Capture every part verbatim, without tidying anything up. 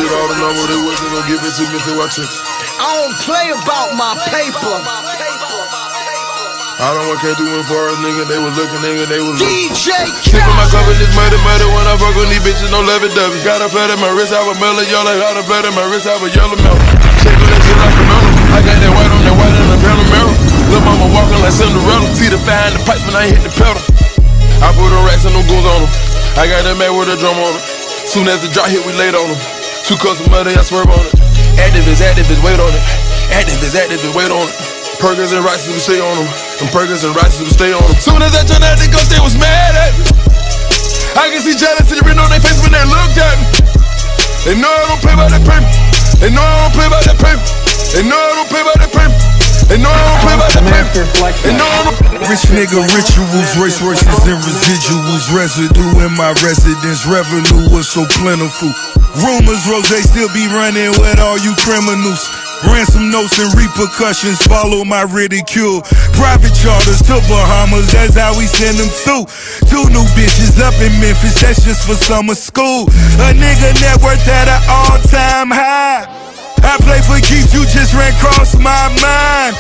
did all the number, they wasn't gonna give it to me, so I took it. I don't play about my paper. I don't want can't do it for us, nigga. They was looking, nigga, they was looking. D J Sippin' my cup in this murder, murder when I fuck with these bitches, no lovey-dovey. Got a flat in my wrist, I was mellow, y'all like got a flat in my wrist, I was yellow mellow. Shake on that shit like a mellow. I got that white on that white in the Panamera. Lil' mama walking like Cinderella. See the fire in the pipes when I hit the pedal. I put on racks and no goons on them. I got that man with a drum on it. Soon as the drop hit, we laid on them. Two cups of money, I swerve on it. Active is active, is wait on it. Active is active, is wait on it. Perkins and Rices, we stay on them. And Perkins and Rices, we stay on them. Soon as I turned out, they go, they was mad at me. I can see jealousy written on their face when they looked at me. They know I don't play by that paper. They know I don't play by that paper. They know I don't play by that paper. They know I don't play by that paper. They know I don't. Rich nigga rituals, race Royces and residuals. Residue in my residence, revenue was so plentiful. Rumors, Rose still be running with all you criminals. Ransom notes and repercussions follow my ridicule. Private charters to Bahamas, that's how we send them through. Two new bitches up in Memphis, that's just for summer school. A nigga net worth at an all-time high. I play for keeps, you just ran across my mind.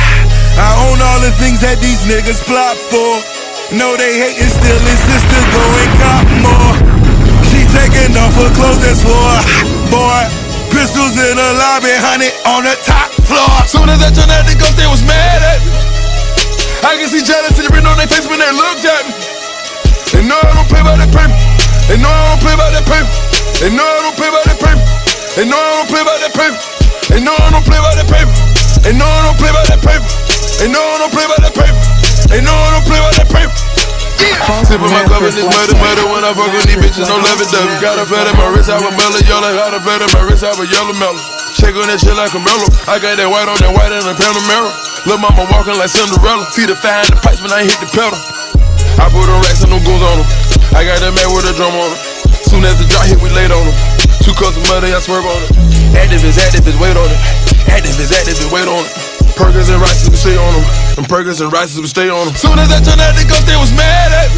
I own all the things that these niggas plot for. No, they hatin', still insist to go and cop more. She taking off her clothes, that's for a hot boy. Pistols in the lobby, honey, on the top floor. Soon as I turned out the ghost, they was mad at me. I can see jealousy written on their face when they looked at me. They know I don't play by that paper. They know I don't play by that paper. They know I don't play by that paper. They know I don't play by that paper. They know I don't play by that paper. They know I don't play by that paper. They know I don't play by that paper. They know I don't play by that paper. Sippin' my cup in this murder, murder when I fuck with these bitches, no lovey-dovey. Got a flat in my wrist, I was mellow, y'all like got a flat in my wrist, I was yellow mellow. Shake on that shit like a mellow. I got that white on that white in the Panamera. Lil' mama walking like Cinderella. See the fire in the pipes when I hit the pedal. I put on racks and no goons on them. I got that man with a drum on it. Soon as the drop hit, we laid on them. Two cups of money, I swerve on it. Active is active, is wait on it. Active is active, is wait on it. Perkins and Rices, we stay on them. And Perkins and Rices, we stay on them. Soon as I turned out the ghost, they was mad at me.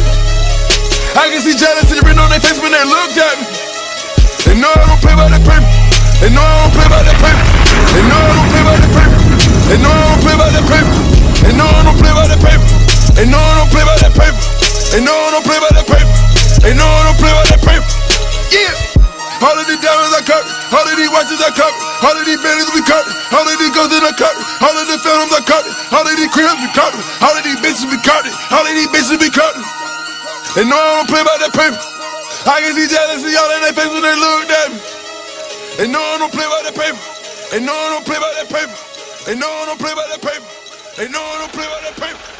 I can see jealousy written on their face when they looked at me. They know I don't play by that paper. They know I don't play by that paper. They know I don't play by that paper. They know I don't play by that paper. They know I don't play by that paper. They know I don't play by that paper. They know I don't play by that paper. They know I don't play by that paper. Yeah. All of these diamonds I cut, all of these watches I cut, all of these Bentleys we cut, all of these guns I cut, all of the films I cut, all of these cribs we cut, all of these bitches we cut, all of these bitches we cut. They know I don't play by that paper. I can see jealousy all in their face when they look at me. They know I don't play by that paper. They know I don't play by that paper. They know I don't play by that paper. They know I don't play by that paper.